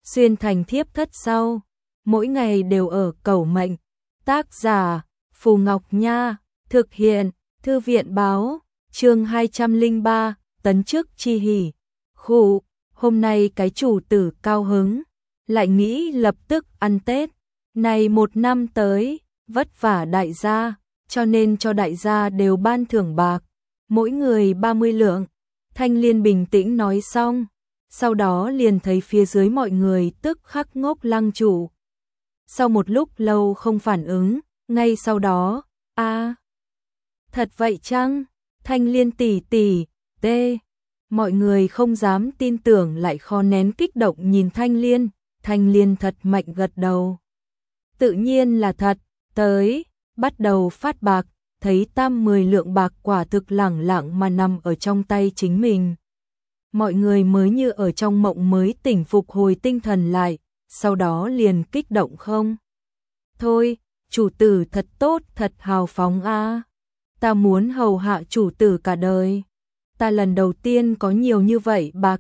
xuyên thành thiếp thất sau, mỗi ngày đều ở cầu mệnh. Tác giả Phù Ngọc Nha, thực hiện Thư viện báo, chương 203, tấn chức chi hỉ. Khụ, hôm nay cái chủ tử cao hứng, lại nghĩ lập tức ăn Tết. Này một năm tới, vất vả đại gia, cho nên cho đại gia đều ban thưởng bạc, mỗi người 30 lượng. Thanh Liên bình tĩnh nói xong, sau đó liền thấy phía dưới mọi người tức khắc ngốc lăng chủ. Sau một lúc lâu không phản ứng, ngay sau đó, thật vậy chăng? Thanh Liên tỷ tỷ, mọi người không dám tin tưởng lại khó nén kích động nhìn Thanh Liên. Thanh Liên thật mạnh gật đầu. Tự nhiên là thật, tới, bắt đầu phát bạc, thấy 10 lượng bạc quả thực lẳng lặng mà nằm ở trong tay chính mình. Mọi người mới như ở trong mộng mới tỉnh phục hồi tinh thần lại, sau đó liền kích động không? Thôi, chủ tử thật tốt, thật hào phóng a. Ta muốn hầu hạ chủ tử cả đời. Ta lần đầu tiên có nhiều như vậy bạc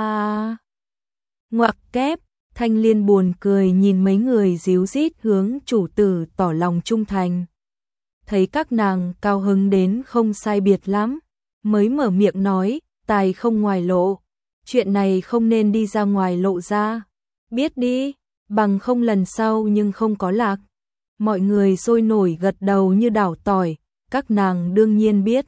a. Ngoặc kép, Thanh Liên buồn cười nhìn mấy người díu dít hướng chủ tử tỏ lòng trung thành. Thấy các nàng cao hứng đến không sai biệt lắm, mới mở miệng nói, tài không ngoài lộ, chuyện này không nên đi ra ngoài lộ ra, biết đi, bằng không lần sau nhưng không có lạc. Mọi người sôi nổi gật đầu như đảo tỏi, các nàng đương nhiên biết.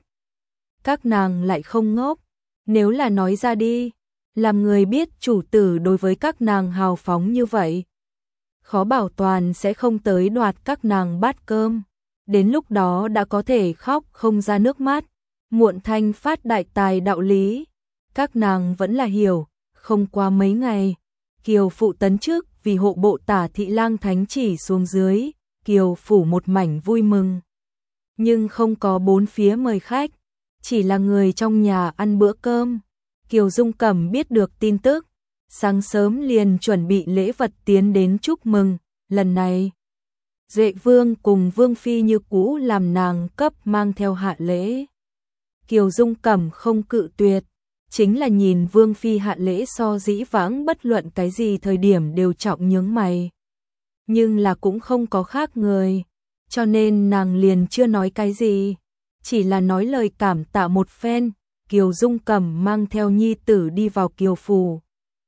Các nàng lại không ngốc, nếu là nói ra đi, làm người biết chủ tử đối với các nàng hào phóng như vậy, khó bảo toàn sẽ không tới đoạt các nàng bát cơm. Đến lúc đó đã có thể khóc không ra nước mắt, muộn thanh phát đại tài đạo lý. Các nàng vẫn là hiểu, không qua mấy ngày, Kiều phụ tấn chức vì hộ bộ tả thị lang thánh chỉ xuống dưới, Kiều phủ một mảnh vui mừng. Nhưng không có bốn phía mời khách, chỉ là người trong nhà ăn bữa cơm. Kiều Dung Cẩm biết được tin tức, sáng sớm liền chuẩn bị lễ vật tiến đến chúc mừng, lần này Duệ Vương cùng Vương Phi như cũ làm nàng cấp mang theo hạ lễ. Kiều Dung Cẩm không cự tuyệt, chính là nhìn Vương Phi hạ lễ so dĩ vãng bất luận cái gì thời điểm đều trọng nhướng mày. Nhưng là cũng không có khác người, cho nên nàng liền chưa nói cái gì, chỉ là nói lời cảm tạ một phen. Kiều Dung Cẩm mang theo nhi tử đi vào Kiều phủ.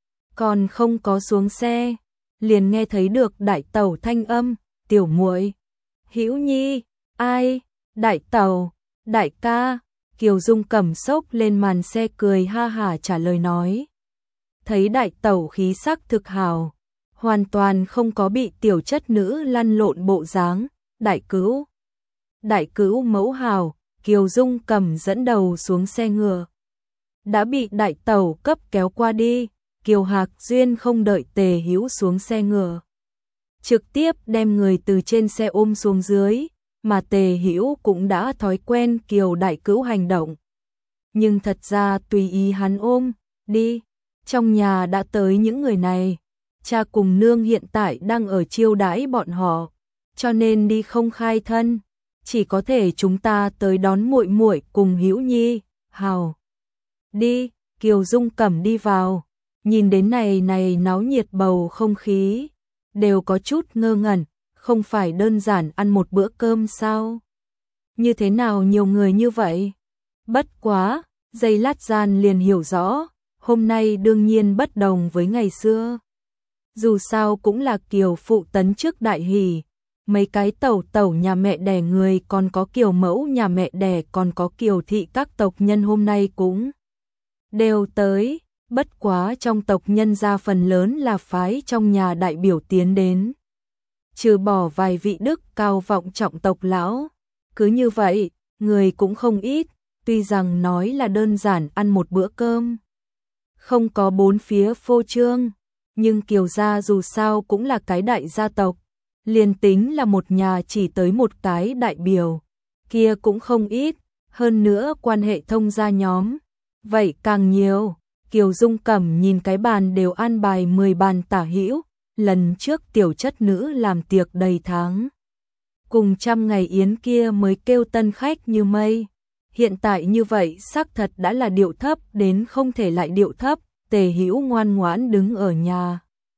Còn không có xuống xe, liền nghe thấy được đại tẩu thanh âm, tiểu muội, Hữu Nhi, ai, đại tẩu, đại ca. Kiều Dung Cẩm xốc lên màn xe cười ha hả trả lời nói. Thấy đại tẩu khí sắc thực hào, hoàn toàn không có bị tiểu chất nữ lăn lộn bộ dáng. Đại cữu mẫu hào. Kiều Dung Cẩm dẫn đầu xuống xe ngựa, đã bị đại tẩu cấp kéo qua đi. Kiều Hạc Duyên không đợi Tề Hữu xuống xe ngựa, trực tiếp đem người từ trên xe ôm xuống dưới, mà Tề Hữu cũng đã thói quen Kiều đại cữu hành động. Nhưng thật ra tùy ý hắn ôm đi, trong nhà đã tới những người này, cha cùng nương hiện tại đang ở chiêu đãi bọn họ, cho nên đi không khai thân. Chỉ có thể chúng ta tới đón muội muội cùng Hữu Nhi, hào. Đi, Kiều Dung Cẩm đi vào, nhìn đến này náo nhiệt bầu không khí, đều có chút ngơ ngẩn, không phải đơn giản ăn một bữa cơm sao? Như thế nào nhiều người như vậy? Bất quá, giây lát gian liền hiểu rõ, hôm nay đương nhiên bất đồng với ngày xưa. Dù sao cũng là Kiều phụ tấn chức đại hỷ. Mấy cái tẩu nhà mẹ đẻ người, còn có Kiều mẫu nhà mẹ đẻ, còn có Kiều thị các tộc nhân hôm nay cũng đều tới. Bất quá trong tộc nhân gia phần lớn là phái trong nhà đại biểu tiến đến, trừ bỏ vài vị đức cao vọng trọng tộc lão. Cứ như vậy, người cũng không ít, tuy rằng nói là đơn giản ăn một bữa cơm, không có bốn phía phô trương, nhưng Kiều gia dù sao cũng là cái đại gia tộc. Liền tính là một nhà chỉ tới một cái đại biểu, kia cũng không ít, hơn nữa quan hệ thông gia nhóm, vậy càng nhiều. Kiều Dung Cẩm nhìn cái bàn đều an bài 10 bàn tả hữu, lần trước tiểu chất nữ làm tiệc đầy tháng, cùng 100 ngày yến kia mới kêu tân khách như mây. Hiện tại như vậy xác thật đã là điệu thấp đến không thể lại điệu thấp. Tề Hữu ngoan ngoãn đứng ở nhà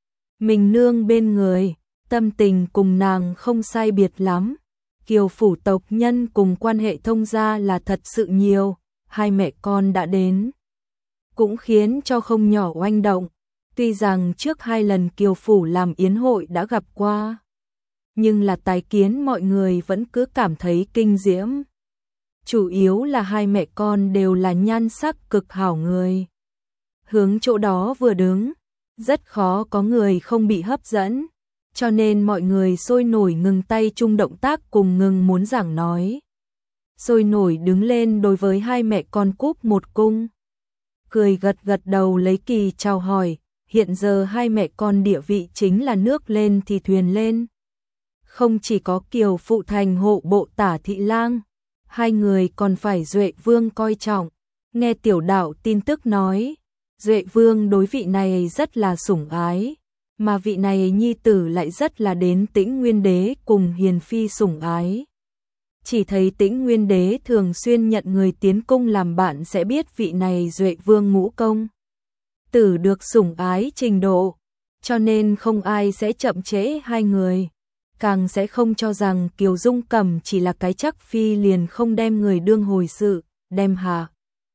mình nương bên người, tâm tình cùng nàng không sai biệt lắm. Kiều phủ tộc nhân cùng quan hệ thông gia là thật sự nhiều, hai mẹ con đã đến. Cũng khiến cho không nhỏ oanh động, tuy rằng trước 2 lần Kiều phủ làm yến hội đã gặp qua. Nhưng là tái kiến mọi người vẫn cứ cảm thấy kinh diễm. Chủ yếu là hai mẹ con đều là nhan sắc cực hảo người. Hướng chỗ đó vừa đứng, rất khó có người không bị hấp dẫn, cho nên mọi người sôi nổi ngừng tay chung động tác cùng ngừng muốn giảng nói. Sôi nổi đứng lên đối với hai mẹ con cúp một cung. Cười gật gật đầu lấy kỳ chào hỏi, hiện giờ hai mẹ con địa vị chính là nước lên thì thuyền lên. Không chỉ có Kiều phụ thành hộ bộ tả thị lang, hai người còn phải Duệ Vương coi trọng. Nghe tiểu đạo tin tức nói, Duệ Vương đối vị này rất là sủng ái, mà vị này nhi tử lại rất là đến Tĩnh Nguyên Đế cùng Hiền Phi sủng ái. Chỉ thấy Tĩnh Nguyên Đế thường xuyên nhận người tiến cung làm bạn sẽ biết vị này Duệ Vương ngũ công tử được sủng ái trình độ, cho nên không ai sẽ chậm trễ hai người. Càng sẽ không cho rằng Kiều Dung Cẩm chỉ là cái chắc phi liền không đem người đương hồi sự, đem hạ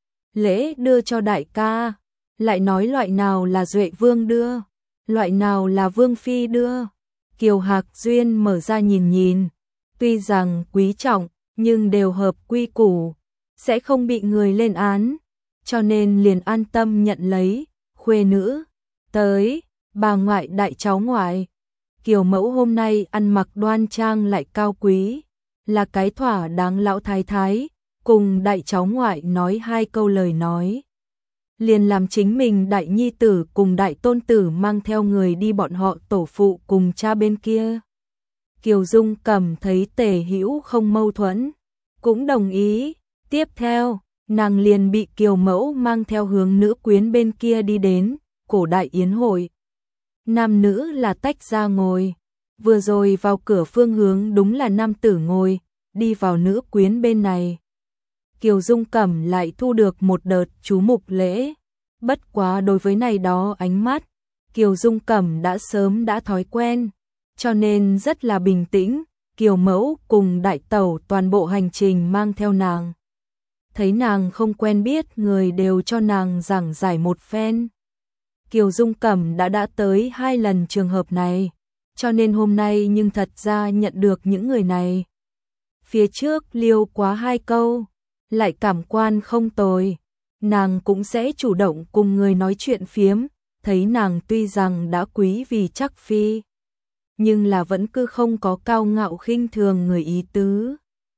lễ đưa cho đại ca, lại nói loại nào là Duệ Vương đưa, loại nào là Vương Phi đưa. Kiều Hạc Duyên mở ra nhìn nhìn, tuy rằng quý trọng, nhưng đều hợp quy củ, sẽ không bị người lên án, cho nên liền an tâm nhận lấy. Khuê nữ tới, bà ngoại đại cháu ngoại. Kiều mẫu hôm nay ăn mặc đoan trang lại cao quý, là cái thỏa đáng lão thái thái, cùng đại cháu ngoại nói 2 câu lời nói. Liền làm chính mình đại nhi tử cùng đại tôn tử mang theo người đi bọn họ tổ phụ cùng cha bên kia. Kiều Dung Cẩm thấy Tề Hữu không mâu thuẫn, cũng đồng ý. Tiếp theo, nàng liền bị Kiều mẫu mang theo hướng nữ quyến bên kia đi đến cổ đại yến hội. Nam nữ là tách ra ngồi, vừa rồi vào cửa phương hướng đúng là nam tử ngồi, đi vào nữ quyến bên này. Kiều Dung Cẩm lại thu được một đợt chú mục lễ, bất quá đối với này đó ánh mắt, Kiều Dung Cẩm đã sớm đã thói quen, cho nên rất là bình tĩnh. Kiều mẫu cùng đại tẩu toàn bộ hành trình mang theo nàng. Thấy nàng không quen biết người đều cho nàng giảng giải một phen. Kiều Dung Cẩm đã tới 2 lần trường hợp này, cho nên hôm nay nhưng thật ra nhận được những người này. Phía trước liêu quá 2 câu, lại cảm quan không tồi, nàng cũng sẽ chủ động cùng người nói chuyện phiếm, thấy nàng tuy rằng đã quý vì chắc phi, nhưng là vẫn cứ không có cao ngạo khinh thường người ý tứ.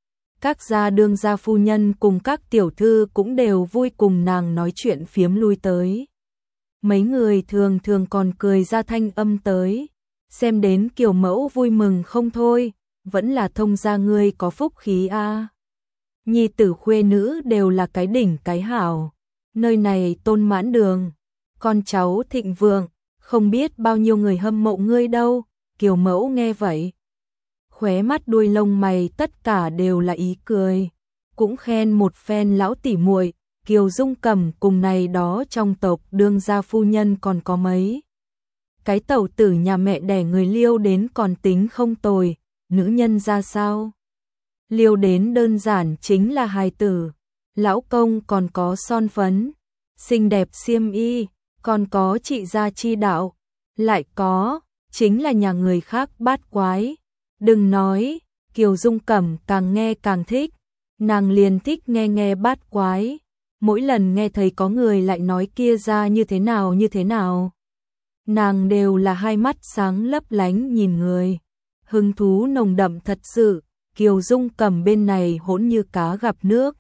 Các gia đương gia phu nhân cùng các tiểu thư cũng đều vui cùng nàng nói chuyện phiếm lui tới. Mấy người thường thường còn cười ra thanh âm tới, xem đến Kiều mẫu vui mừng không thôi, vẫn là thông gia ngươi có phúc khí a. Nhi tử khuê nữ đều là cái đỉnh cái hảo, nơi này tôn mãn đường, con cháu thịnh vượng, không biết bao nhiêu người hâm mộ ngươi đâu. Kiều mẫu nghe vậy, khóe mắt đuôi lông mày tất cả đều là ý cười, cũng khen một phen lão tỉ muội. Kiều Dung Cẩm cùng này đó trong tộc đương gia phu nhân còn có mấy cái tẩu tử nhà mẹ đẻ người liêu đến còn tính không tồi, nữ nhân ra sao? Liêu đến đơn giản chính là hài tử, lão công còn có son phấn, xinh đẹp xiêm y, còn có trị gia chi đạo, lại có chính là nhà người khác bát quái. Đừng nói, Kiều Dung Cẩm càng nghe càng thích, nàng liền thích nghe bát quái. Mỗi lần nghe thấy có người lại nói kia ra như thế nào, nàng đều là hai mắt sáng lấp lánh nhìn người, hứng thú nồng đậm thật sự. Kiều Dung Cẩm bên này hỗn như cá gặp nước,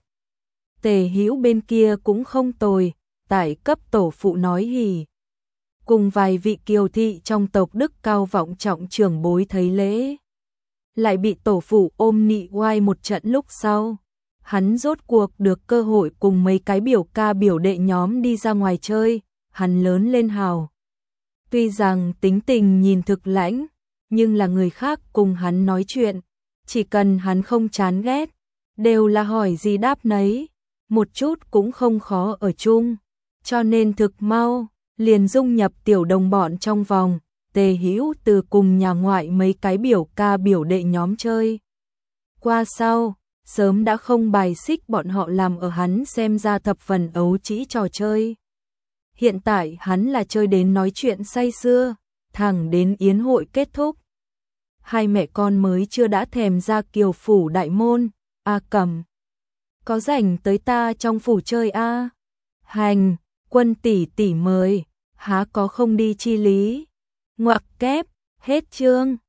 Tề Hữu bên kia cũng không tồi, tại cấp tổ phụ nói hỉ, cùng vài vị kiều thị trong tộc đức cao vọng trọng trưởng bối thấy lễ, lại bị tổ phụ ôm nị oai một trận lúc sau. Hắn rốt cuộc được cơ hội cùng mấy cái biểu ca biểu đệ nhóm đi ra ngoài chơi, hắn lớn lên hào. Tuy rằng tính tình nhìn thực lãnh, nhưng là người khác cùng hắn nói chuyện, chỉ cần hắn không chán ghét, đều là hỏi gì đáp nấy, một chút cũng không khó ở chung, cho nên thực mau, liền dung nhập tiểu đồng bọn trong vòng, Tề Hữu Từ cùng nhà ngoại mấy cái biểu ca biểu đệ nhóm chơi. Qua sau, sớm đã không bài xích bọn họ làm ở hắn xem ra thập phần ấu trĩ trò chơi. Hiện tại hắn là chơi đến nói chuyện say sưa, thẳng đến yến hội kết thúc. Hai mẹ con mới chưa đã thèm ra Kiều phủ đại môn. A Cẩm, có rảnh tới ta trong phủ chơi a? Hành, Quân tỷ tỷ mời, há có không đi chi lý. Ngoặc kép, hết chương.